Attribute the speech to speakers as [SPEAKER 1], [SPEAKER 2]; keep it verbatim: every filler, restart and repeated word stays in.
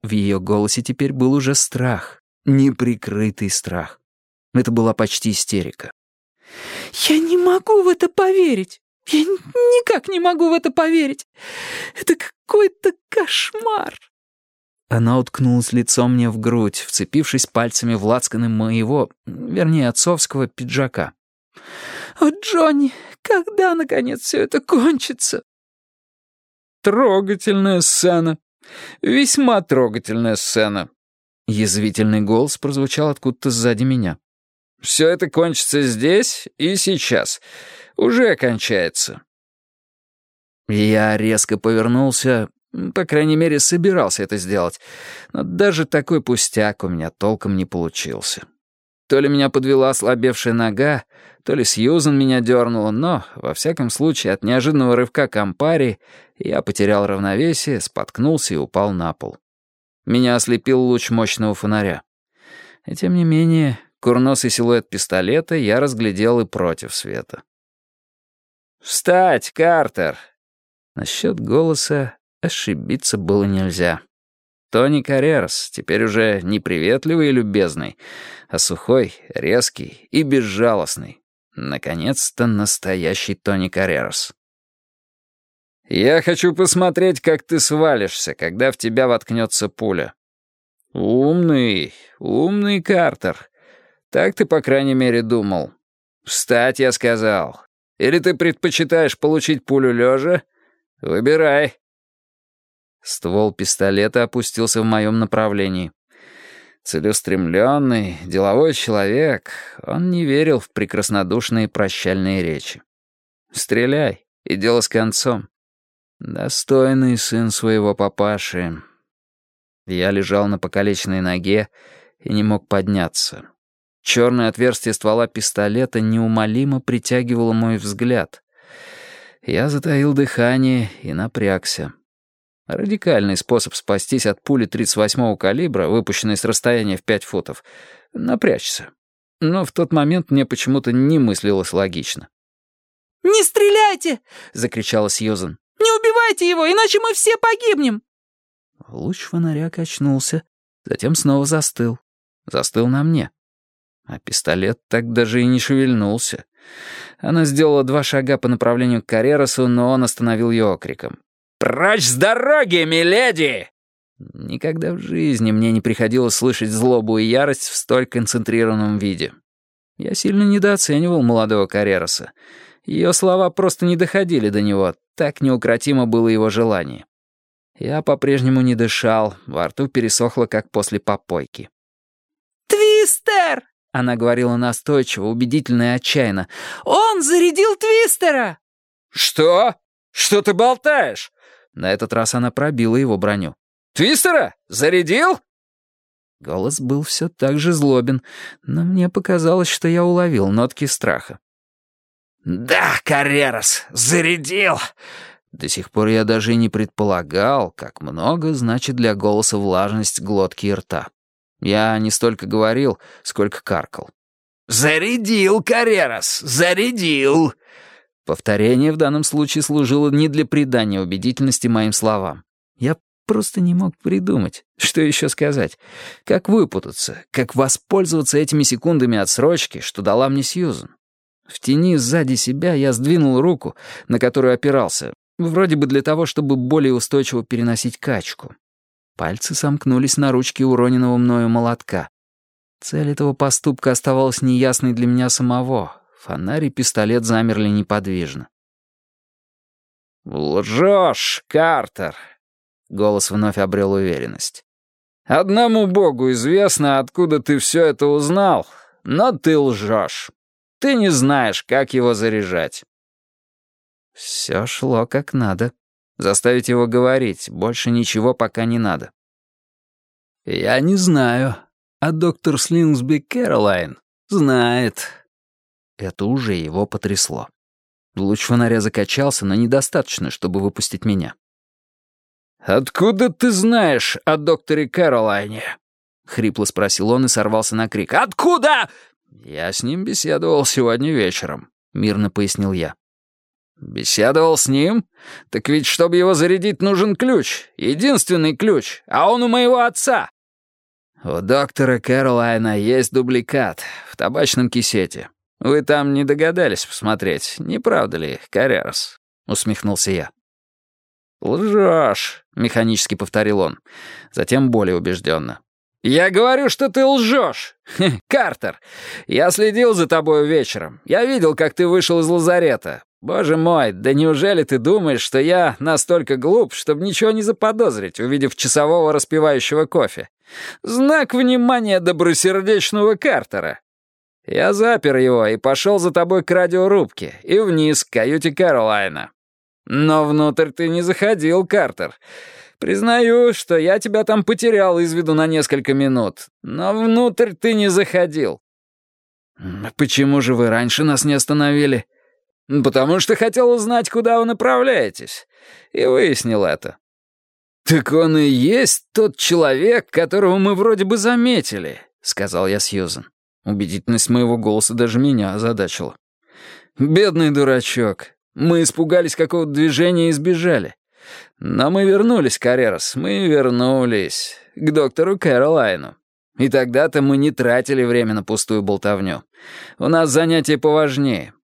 [SPEAKER 1] В ее голосе теперь был уже страх, неприкрытый страх. Это была почти истерика.
[SPEAKER 2] «Я не могу в это поверить! Я никак не могу в это поверить! Это какой-то кошмар!»
[SPEAKER 1] Она уткнулась лицом мне в грудь, вцепившись пальцами в лацканы моего, вернее, отцовского пиджака.
[SPEAKER 2] «О, Джонни, когда, наконец, все это кончится?»
[SPEAKER 3] «Трогательная сцена. Весьма трогательная сцена».
[SPEAKER 1] Язвительный голос прозвучал откуда-то сзади меня.
[SPEAKER 3] «Все это кончится здесь и сейчас. Уже кончается».
[SPEAKER 1] Я резко повернулся, по крайней мере, собирался это сделать, но даже такой пустяк у меня толком не получился. То ли меня подвела ослабевшая нога, то ли Сьюзен меня дернула, но, во всяком случае, от неожиданного рывка Кампари я потерял равновесие, споткнулся и упал на пол. Меня ослепил луч мощного фонаря. И тем не менее, курносый силуэт пистолета я разглядел и против света.
[SPEAKER 3] «Встать, Картер!»
[SPEAKER 1] Насчет голоса ошибиться было нельзя. Тони Каррерас, теперь уже не приветливый и любезный, а сухой, резкий и безжалостный. Наконец-то настоящий Тони Каррерас.
[SPEAKER 3] «Я хочу посмотреть, как ты свалишься, когда в тебя воткнется пуля». «Умный, умный Картер. Так ты, по крайней мере, думал. Встать, я сказал. Или ты предпочитаешь получить пулю лежа? Выбирай».
[SPEAKER 1] Ствол пистолета опустился в моем направлении. Целеустремленный, деловой человек, он не верил в прекраснодушные прощальные речи. «Стреляй, и дело с концом». Достойный сын своего папаши. Я лежал на покалеченной ноге и не мог подняться. Черное отверстие ствола пистолета неумолимо притягивало мой взгляд. Я затаил дыхание и напрягся. Радикальный способ спастись от пули тридцать восьмого калибра, выпущенной с расстояния в пять футов. Напрячься. Но в тот момент мне почему-то не мыслилось логично.
[SPEAKER 2] «Не стреляйте!» —
[SPEAKER 1] закричала Сьюзен.
[SPEAKER 2] «Не убивайте его, иначе мы все погибнем!»
[SPEAKER 1] Луч фонаря качнулся, затем снова застыл. Застыл на мне. А пистолет так даже и не шевельнулся. Она сделала два шага по направлению к Каррерасу, но он остановил ее окриком.
[SPEAKER 3] «Прочь с дороги, миледи!»
[SPEAKER 1] Никогда в жизни мне не приходилось слышать злобу и ярость в столь концентрированном виде. Я сильно недооценивал молодого Каррераса. Ее слова просто не доходили до него, так неукротимо было его желание. Я по-прежнему не дышал, во рту пересохло, как после попойки.
[SPEAKER 2] «Твистер!» — она
[SPEAKER 1] говорила настойчиво, убедительно и отчаянно.
[SPEAKER 2] «Он зарядил Твистера!»
[SPEAKER 3] «Что? Что ты болтаешь?»
[SPEAKER 1] На этот раз она пробила его броню.
[SPEAKER 3] «Твистера? Зарядил?»
[SPEAKER 1] Голос был все так же злобен, но мне показалось, что я уловил нотки страха.
[SPEAKER 3] «Да, Каррерас, зарядил!»
[SPEAKER 1] До сих пор я даже и не предполагал, как много значит для голоса влажность глотки и рта. Я не столько говорил, сколько каркал.
[SPEAKER 3] «Зарядил, Каррерас, зарядил!»
[SPEAKER 1] Повторение в данном случае служило не для придания убедительности моим словам. Я просто не мог придумать, что еще сказать. Как выпутаться, как воспользоваться этими секундами отсрочки, что дала мне Сьюзен. В тени сзади себя я сдвинул руку, на которую опирался, вроде бы для того, чтобы более устойчиво переносить качку. Пальцы сомкнулись на ручке уроненного мною молотка. Цель этого поступка оставалась неясной для меня самого. Фонарь и пистолет замерли неподвижно.
[SPEAKER 3] «Лжешь, Картер!» Голос вновь обрел уверенность. «Одному Богу известно, откуда ты все это узнал, но ты лжешь. Ты не знаешь, как его заряжать».
[SPEAKER 1] Все шло как надо. Заставить его говорить, больше ничего пока не надо. «Я не знаю, а доктор Слингсби Кэролайн знает». Это уже его потрясло. Луч фонаря закачался, но недостаточно, чтобы выпустить меня.
[SPEAKER 3] «Откуда ты знаешь о докторе Кэролайне?»
[SPEAKER 1] — хрипло спросил он и сорвался на крик. «Откуда?» «Я с ним беседовал сегодня вечером», — мирно пояснил я.
[SPEAKER 3] «Беседовал с ним? Так ведь, чтобы его зарядить, нужен ключ. Единственный ключ. А он у моего отца». «У доктора Кэролайна есть дубликат в табачном кисете. Вы там не догадались посмотреть, не правда ли, Каррерас?» — усмехнулся я. «Лжешь», — механически повторил он, затем более убежденно. «Я говорю, что ты лжешь! Картер, я следил за тобою вечером. Я видел, как ты вышел из лазарета. Боже мой, да неужели ты думаешь, что я настолько глуп, чтобы ничего не заподозрить, увидев часового распивающего кофе? Знак внимания добросердечного Картера. Я запер его и пошел за тобой к радиорубке и вниз к каюте Кэролайна. Но внутрь ты не заходил, Картер. Признаю, что я тебя там потерял из виду на несколько минут, но внутрь ты не заходил». «Почему же вы раньше нас не остановили?» «Потому что хотел узнать, куда вы направляетесь, и выяснил это». «Так он и есть тот человек, которого мы вроде бы заметили», — сказал я Сьюзен. Убедительность моего голоса даже меня озадачила. «Бедный дурачок. Мы испугались какого-то движения и сбежали. Но мы вернулись, Каррерас, мы вернулись к доктору Кэролайну. И тогда-то мы не тратили время на пустую болтовню. У нас занятие поважнее.